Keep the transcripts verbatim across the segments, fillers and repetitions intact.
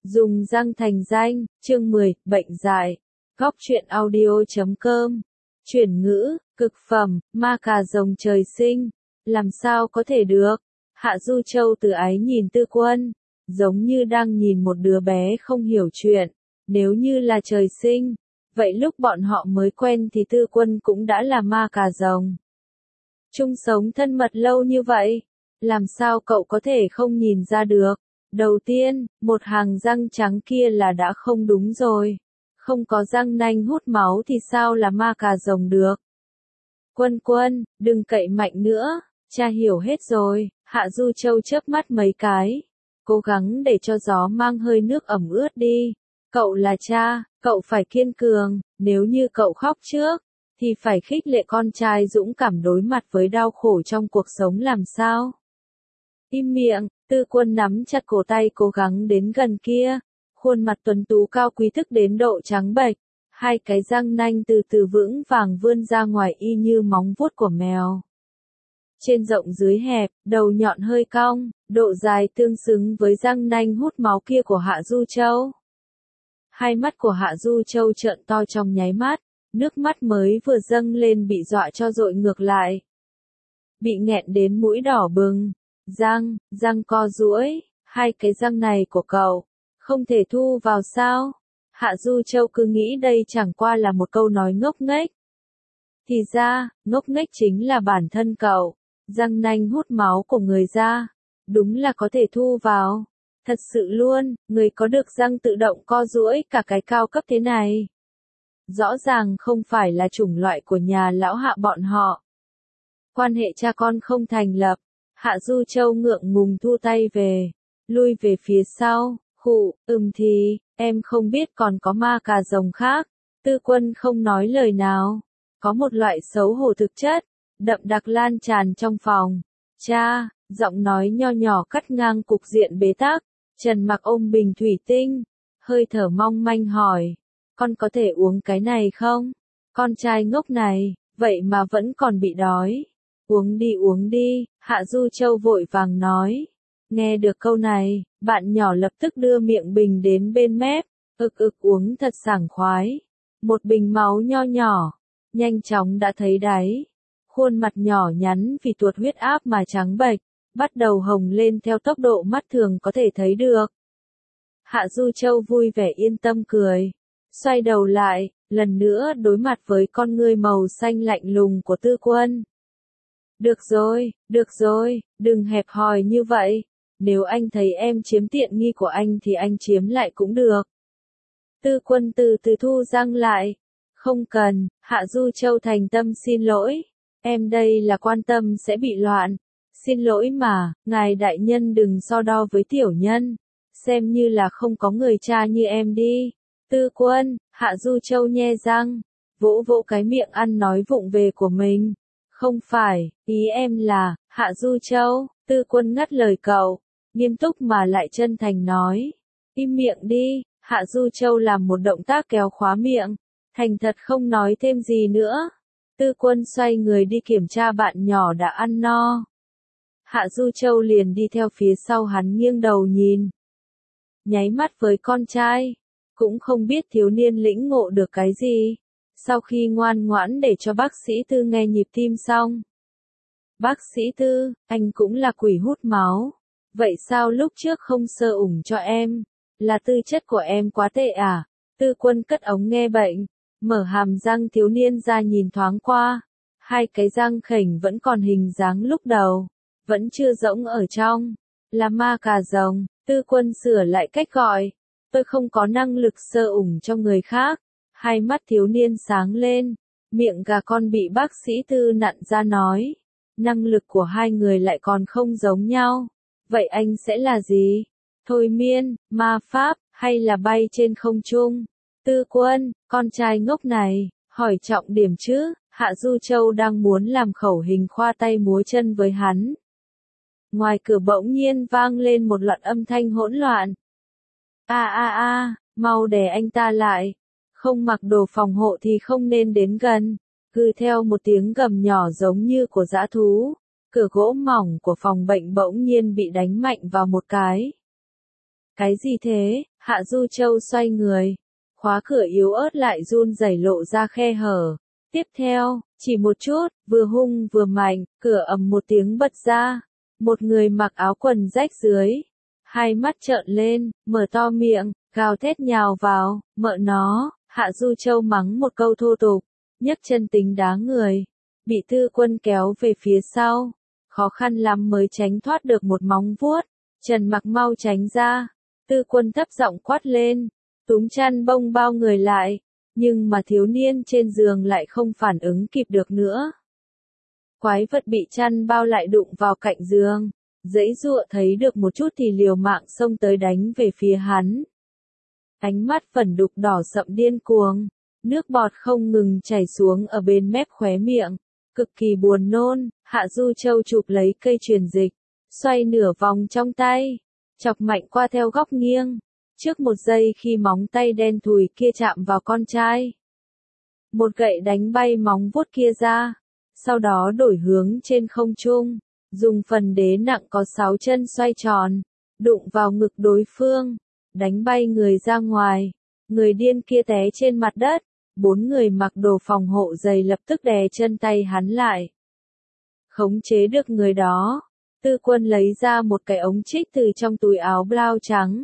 Dùng răng thành danh, chương mười, bệnh dại. Góc truyện audio chấm com. Chuyển ngữ, cực phẩm, ma cà rồng trời sinh. Làm sao có thể được? Hạ Du Châu từ ái nhìn Tư Quân, giống như đang nhìn một đứa bé không hiểu chuyện. Nếu như là trời sinh, vậy lúc bọn họ mới quen thì Tư Quân cũng đã là ma cà rồng. Chung sống thân mật lâu như vậy, làm sao cậu có thể không nhìn ra được? Đầu tiên, một hàng răng trắng kia là đã không đúng rồi. Không có răng nanh hút máu thì sao là ma cà rồng được? Quân Quân, đừng cậy mạnh nữa, cha hiểu hết rồi. Hạ Du Châu chớp mắt mấy cái, cố gắng để cho gió mang hơi nước ẩm ướt đi. Cậu là cha, cậu phải kiên cường, nếu như cậu khóc trước, thì phải khích lệ con trai dũng cảm đối mặt với đau khổ trong cuộc sống làm sao? Im miệng, Tư Quân nắm chặt cổ tay cố gắng đến gần kia, khuôn mặt tuấn tú cao quý thức đến độ trắng bệch, hai cái răng nanh từ từ vững vàng vươn ra ngoài y như móng vuốt của mèo. Trên rộng dưới hẹp, đầu nhọn hơi cong, độ dài tương xứng với răng nanh hút máu kia của Hạ Du Châu. Hai mắt của Hạ Du Châu trợn to trong nháy mắt, nước mắt mới vừa dâng lên bị dọa cho dội ngược lại. Bị nghẹn đến mũi đỏ bừng, răng, răng co duỗi, hai cái răng này của cậu, không thể thu vào sao? Hạ Du Châu cứ nghĩ đây chẳng qua là một câu nói ngốc nghếch. Thì ra, ngốc nghếch chính là bản thân cậu, răng nanh hút máu của người ra, đúng là có thể thu vào. Thật sự luôn, người có được răng tự động co duỗi cả cái cao cấp thế này. Rõ ràng không phải là chủng loại của nhà lão Hạ bọn họ. Quan hệ cha con không thành lập, Hạ Du Châu ngượng ngùng thu tay về, lui về phía sau, khụ, ừm thì, em không biết còn có ma cà rồng khác. Tư Quân không nói lời nào, có một loại xấu hổ thực chất, đậm đặc lan tràn trong phòng. Cha, giọng nói nho nhỏ cắt ngang cục diện bế tắc. Trần Mặc ôm bình thủy tinh, hơi thở mong manh hỏi, con có thể uống cái này không? Con trai ngốc này, vậy mà vẫn còn bị đói. Uống đi uống đi, Hạ Du Châu vội vàng nói. Nghe được câu này, bạn nhỏ lập tức đưa miệng bình đến bên mép, ực ực uống thật sảng khoái. Một bình máu nho nhỏ, nhanh chóng đã thấy đáy. Khuôn mặt nhỏ nhắn vì tuột huyết áp mà trắng bệch, bắt đầu hồng lên theo tốc độ mắt thường có thể thấy được. Hạ Du Châu vui vẻ yên tâm cười, xoay đầu lại, lần nữa đối mặt với con ngươi màu xanh lạnh lùng của Tư Quân. Được rồi, được rồi, đừng hẹp hòi như vậy, nếu anh thấy em chiếm tiện nghi của anh thì anh chiếm lại cũng được. Tư Quân từ từ thu răng lại, không cần, Hạ Du Châu thành tâm xin lỗi, em đây là quan tâm sẽ bị loạn. Xin lỗi mà, ngài đại nhân đừng so đo với tiểu nhân, xem như là không có người cha như em đi. Tư Quân, Hạ Du Châu nhe răng, vỗ vỗ cái miệng ăn nói vụng về của mình. Không phải, ý em là, Hạ Du Châu, Tư Quân ngắt lời cậu, nghiêm túc mà lại chân thành nói. Im miệng đi, Hạ Du Châu làm một động tác kéo khóa miệng, thành thật không nói thêm gì nữa. Tư Quân xoay người đi kiểm tra bạn nhỏ đã ăn no. Hạ Du Châu liền đi theo phía sau hắn nghiêng đầu nhìn. Nháy mắt với con trai, cũng không biết thiếu niên lĩnh ngộ được cái gì. Sau khi ngoan ngoãn để cho bác sĩ Tư nghe nhịp tim xong. Bác sĩ Tư, anh cũng là quỷ hút máu. Vậy sao lúc trước không sơ ủng cho em? Là tư chất của em quá tệ à? Tư Quân cất ống nghe bệnh, mở hàm răng thiếu niên ra nhìn thoáng qua. Hai cái răng khểnh vẫn còn hình dáng lúc đầu. Vẫn chưa rỗng ở trong, là ma cà rồng. Tư Quân sửa lại cách gọi, tôi không có năng lực sơ ủng cho người khác. Hai mắt thiếu niên sáng lên, miệng gà con bị bác sĩ Tư nặn ra nói, năng lực của hai người lại còn không giống nhau. Vậy anh sẽ là gì? Thôi miên, ma pháp, hay là bay trên không trung? Tư Quân, con trai ngốc này, hỏi trọng điểm chứ? Hạ Du Châu đang muốn làm khẩu hình khoa tay múa chân với hắn. Ngoài cửa bỗng nhiên vang lên một loạt âm thanh hỗn loạn. A a a, mau đè anh ta lại. Không mặc đồ phòng hộ thì không nên đến gần. Cứ theo một tiếng gầm nhỏ giống như của dã thú. Cửa gỗ mỏng của phòng bệnh bỗng nhiên bị đánh mạnh vào một cái. Cái gì thế? Hạ Du Châu xoay người, khóa cửa yếu ớt lại run rẩy lộ ra khe hở. Tiếp theo, chỉ một chút, vừa hung vừa mạnh, cửa ầm một tiếng bật ra. Một người mặc áo quần rách dưới, hai mắt trợn lên, mở to miệng, gào thét nhào vào, mợ nó. Hạ Du Châu mắng một câu thô tục, nhấc chân tính đá người, bị Tư Quân kéo về phía sau, khó khăn lắm mới tránh thoát được một móng vuốt. Trần Mặc mau tránh ra, Tư Quân thấp giọng quát lên, túm chăn bông bao người lại, nhưng mà thiếu niên trên giường lại không phản ứng kịp được nữa. Quái vật bị chăn bao lại đụng vào cạnh giường, giãy giụa thấy được một chút thì liều mạng xông tới đánh về phía hắn. Ánh mắt vẩn đục đỏ sậm điên cuồng, nước bọt không ngừng chảy xuống ở bên mép khóe miệng, cực kỳ buồn nôn. Hạ Du Châu chụp lấy cây truyền dịch, xoay nửa vòng trong tay, chọc mạnh qua theo góc nghiêng, trước một giây khi móng tay đen thùi kia chạm vào con trai. Một gậy đánh bay móng vuốt kia ra, sau đó đổi hướng trên không trung, dùng phần đế nặng có sáu chân xoay tròn, đụng vào ngực đối phương, đánh bay người ra ngoài. Người điên kia té trên mặt đất, bốn người mặc đồ phòng hộ dày lập tức đè chân tay hắn lại. Khống chế được người đó, Tư Quân lấy ra một cái ống trích từ trong túi áo blau trắng.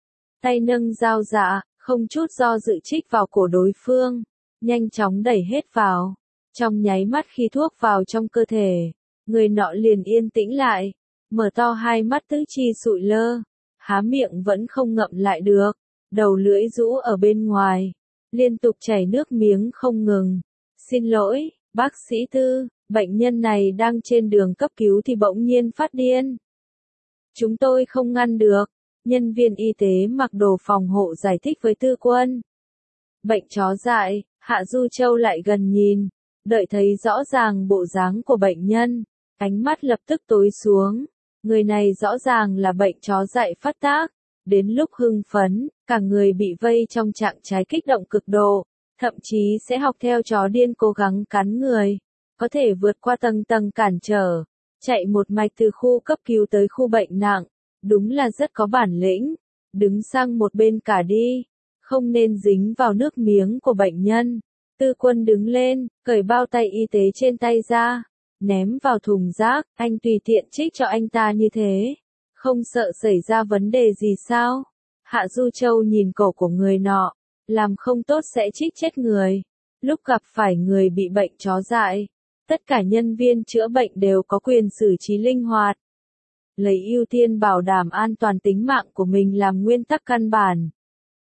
Tay nâng dao dạ, không chút do dự trích vào cổ đối phương, nhanh chóng đẩy hết vào. Trong nháy mắt khi thuốc vào trong cơ thể, người nọ liền yên tĩnh lại, mở to hai mắt tứ chi sụi lơ, há miệng vẫn không ngậm lại được, đầu lưỡi rũ ở bên ngoài, liên tục chảy nước miếng không ngừng. Xin lỗi, bác sĩ Tư, bệnh nhân này đang trên đường cấp cứu thì bỗng nhiên phát điên. Chúng tôi không ngăn được, nhân viên y tế mặc đồ phòng hộ giải thích với Tư Quân. Bệnh chó dại. Hạ Du Châu lại gần nhìn, đợi thấy rõ ràng bộ dáng của bệnh nhân, ánh mắt lập tức tối xuống. Người này rõ ràng là bệnh chó dại phát tác, đến lúc hưng phấn, cả người bị vây trong trạng thái kích động cực độ, thậm chí sẽ học theo chó điên cố gắng cắn người, có thể vượt qua tầng tầng cản trở, chạy một mạch từ khu cấp cứu tới khu bệnh nặng, đúng là rất có bản lĩnh. Đứng sang một bên cả đi, không nên dính vào nước miếng của bệnh nhân. Tư Quân đứng lên, cởi bao tay y tế trên tay ra, ném vào thùng rác. Anh tùy tiện trích cho anh ta như thế, không sợ xảy ra vấn đề gì sao? Hạ Du Châu nhìn cổ của người nọ, làm không tốt sẽ trích chết người. Lúc gặp phải người bị bệnh chó dại, tất cả nhân viên chữa bệnh đều có quyền xử trí linh hoạt, lấy ưu tiên bảo đảm an toàn tính mạng của mình làm nguyên tắc căn bản.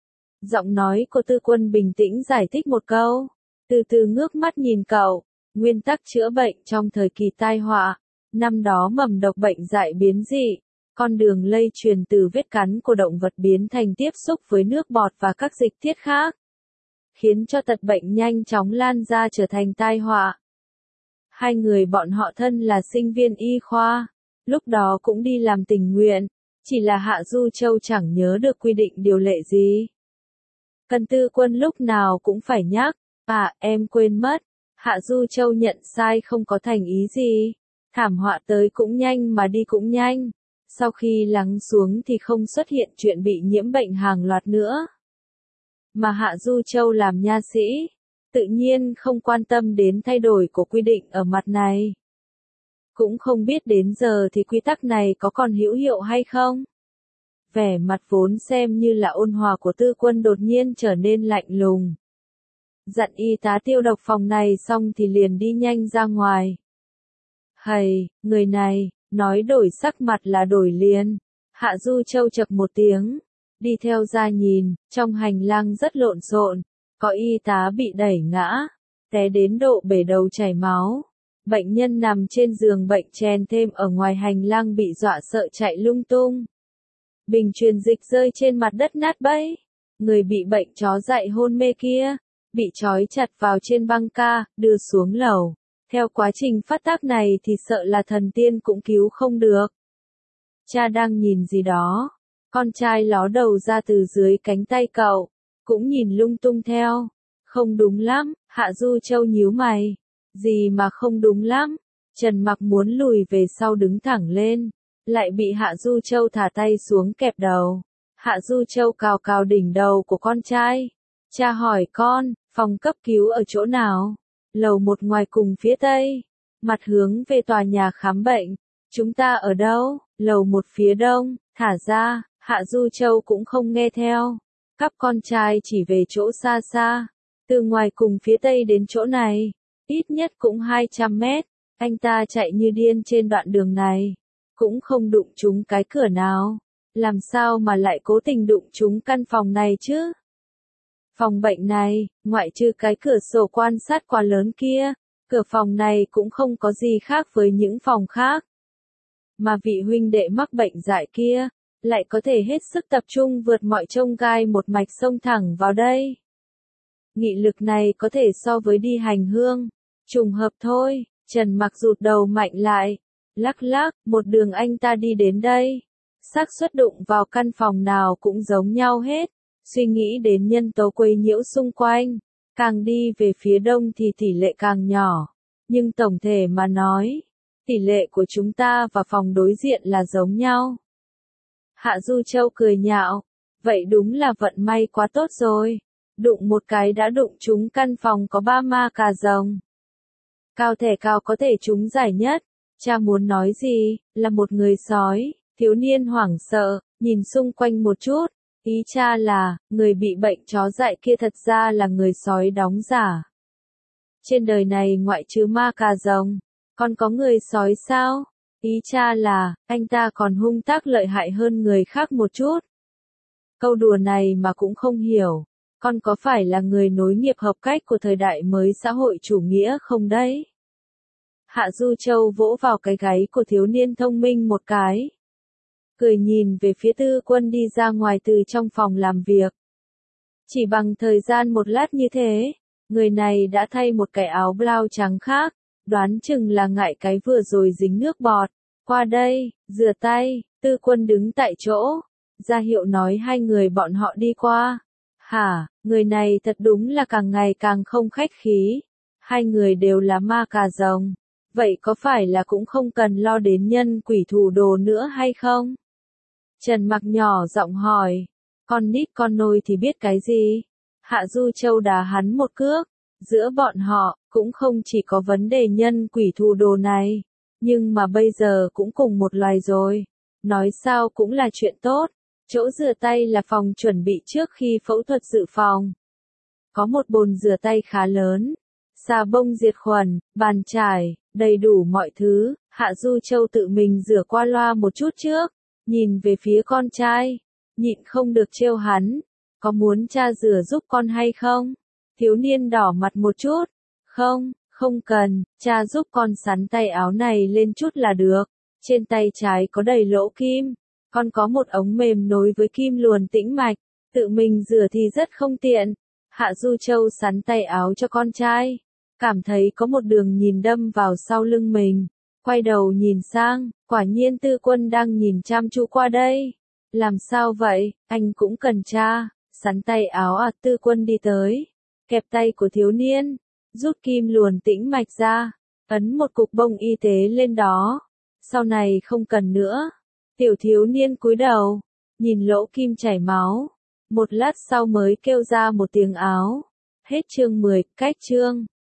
Giọng nói của Tư Quân bình tĩnh giải thích một câu, từ từ ngước mắt nhìn cậu. Nguyên tắc chữa bệnh trong thời kỳ tai họa, năm đó mầm độc bệnh dại biến dị, con đường lây truyền từ vết cắn của động vật biến thành tiếp xúc với nước bọt và các dịch tiết khác, khiến cho tật bệnh nhanh chóng lan ra trở thành tai họa. Hai người bọn họ thân là sinh viên y khoa, lúc đó cũng đi làm tình nguyện, chỉ là Hạ Du Châu chẳng nhớ được quy định điều lệ gì. Cần Tư Quân lúc nào cũng phải nhắc, à em quên mất. Hạ Du Châu nhận sai không có thành ý gì, thảm họa tới cũng nhanh mà đi cũng nhanh, sau khi lắng xuống thì không xuất hiện chuyện bị nhiễm bệnh hàng loạt nữa. Mà Hạ Du Châu làm nha sĩ, tự nhiên không quan tâm đến thay đổi của quy định ở mặt này. Cũng không biết đến giờ thì quy tắc này có còn hữu hiệu hay không? Vẻ mặt vốn xem như là ôn hòa của Tư Quân đột nhiên trở nên lạnh lùng. Dặn y tá tiêu độc phòng này xong thì liền đi nhanh ra ngoài. Hầy, người này, nói đổi sắc mặt là đổi liền. Hạ Du Châu chậc một tiếng, đi theo ra nhìn, trong hành lang rất lộn xộn, có y tá bị đẩy ngã, té đến độ bể đầu chảy máu. Bệnh nhân nằm trên giường bệnh chèn thêm ở ngoài hành lang bị dọa sợ chạy lung tung. Bình truyền dịch rơi trên mặt đất nát bấy. Người bị bệnh chó dại hôn mê kia, bị trói chặt vào trên băng ca, đưa xuống lầu. Theo quá trình phát tác này thì sợ là thần tiên cũng cứu không được. Cha đang nhìn gì đó. Con trai ló đầu ra từ dưới cánh tay cậu, cũng nhìn lung tung theo. Không đúng lắm, Hạ Du Châu nhíu mày. Gì mà không đúng lắm? Trần Mặc muốn lùi về sau đứng thẳng lên, lại bị Hạ Du Châu thả tay xuống kẹp đầu. Hạ Du Châu cào cào đỉnh đầu của con trai. Cha hỏi con, phòng cấp cứu ở chỗ nào? Lầu một ngoài cùng phía tây. Mặt hướng về tòa nhà khám bệnh. Chúng ta ở đâu? Lầu một phía đông. Thả ra, Hạ Du Châu cũng không nghe theo. Cắp con trai chỉ về chỗ xa xa. Từ ngoài cùng phía tây đến chỗ này, ít nhất cũng hai trăm mét. Anh ta chạy như điên trên đoạn đường này. Cũng không đụng trúng cái cửa nào. Làm sao mà lại cố tình đụng trúng căn phòng này chứ? Phòng bệnh này, ngoại trừ cái cửa sổ quan sát quá lớn kia, cửa phòng này cũng không có gì khác với những phòng khác. Mà vị huynh đệ mắc bệnh dại kia, lại có thể hết sức tập trung vượt mọi chông gai một mạch xông thẳng vào đây. Nghị lực này có thể so với đi hành hương. Trùng hợp thôi, Trần Mặc rụt đầu mạnh lại. Lắc lắc, một đường anh ta đi đến đây. Xác suất đụng vào căn phòng nào cũng giống nhau hết. Suy nghĩ đến nhân tố quấy nhiễu xung quanh. Càng đi về phía đông thì tỷ lệ càng nhỏ. Nhưng tổng thể mà nói, tỷ lệ của chúng ta và phòng đối diện là giống nhau. Hạ Du Châu cười nhạo. Vậy đúng là vận may quá tốt rồi. Đụng một cái đã đụng trúng căn phòng có ba ma cà rồng. Cao thẻ cao có thể trúng giải nhất. Cha muốn nói gì, là một người sói. Thiếu niên hoảng sợ, nhìn xung quanh một chút. Ý cha là, người bị bệnh chó dại kia thật ra là người sói đóng giả. Trên đời này ngoại trừ ma cà rồng, còn có người sói sao? Ý cha là, anh ta còn hung tác lợi hại hơn người khác một chút. Câu đùa này mà cũng không hiểu. Con có phải là người nối nghiệp hợp cách của thời đại mới xã hội chủ nghĩa không đấy? Hạ Du Châu vỗ vào cái gáy của thiếu niên thông minh một cái. Cười nhìn về phía Tư Quân đi ra ngoài từ trong phòng làm việc. Chỉ bằng thời gian một lát như thế, người này đã thay một cái áo blau trắng khác, đoán chừng là ngại cái vừa rồi dính nước bọt. Qua đây, rửa tay, Tư Quân đứng tại chỗ, ra hiệu nói hai người bọn họ đi qua. Hả, người này thật đúng là càng ngày càng không khách khí. Hai người đều là ma cà rồng. Vậy có phải là cũng không cần lo đến nhân quỷ thủ đồ nữa hay không? Trần Mặc nhỏ giọng hỏi. Con nít con nôi thì biết cái gì? Hạ Du Châu đá hắn một cước. Giữa bọn họ, cũng không chỉ có vấn đề nhân quỷ thủ đồ này. Nhưng mà bây giờ cũng cùng một loài rồi. Nói sao cũng là chuyện tốt. Chỗ rửa tay là phòng chuẩn bị trước khi phẫu thuật dự phòng. Có một bồn rửa tay khá lớn. Xà bông diệt khuẩn, bàn chải, đầy đủ mọi thứ. Hạ Du Châu tự mình rửa qua loa một chút trước. Nhìn về phía con trai. Nhịn không được trêu hắn. Có muốn cha rửa giúp con hay không? Thiếu niên đỏ mặt một chút. Không, không cần, cha giúp con sắn tay áo này lên chút là được. Trên tay trái có đầy lỗ kim. Con có một ống mềm nối với kim luồn tĩnh mạch. Tự mình rửa thì rất không tiện. Hạ Du Châu sắn tay áo cho con trai. Cảm thấy có một đường nhìn đâm vào sau lưng mình. Quay đầu nhìn sang, quả nhiên Tư Quân đang nhìn chăm chú qua đây. Làm sao vậy, anh cũng cần cha. Sắn tay áo à? Tư Quân đi tới. Kẹp tay của thiếu niên. Rút kim luồn tĩnh mạch ra. Ấn một cục bông y tế lên đó. Sau này không cần nữa. Tiểu thiếu niên cúi đầu. Nhìn lỗ kim chảy máu. Một lát sau mới kêu ra một tiếng áo. Hết chương mười, cách chương.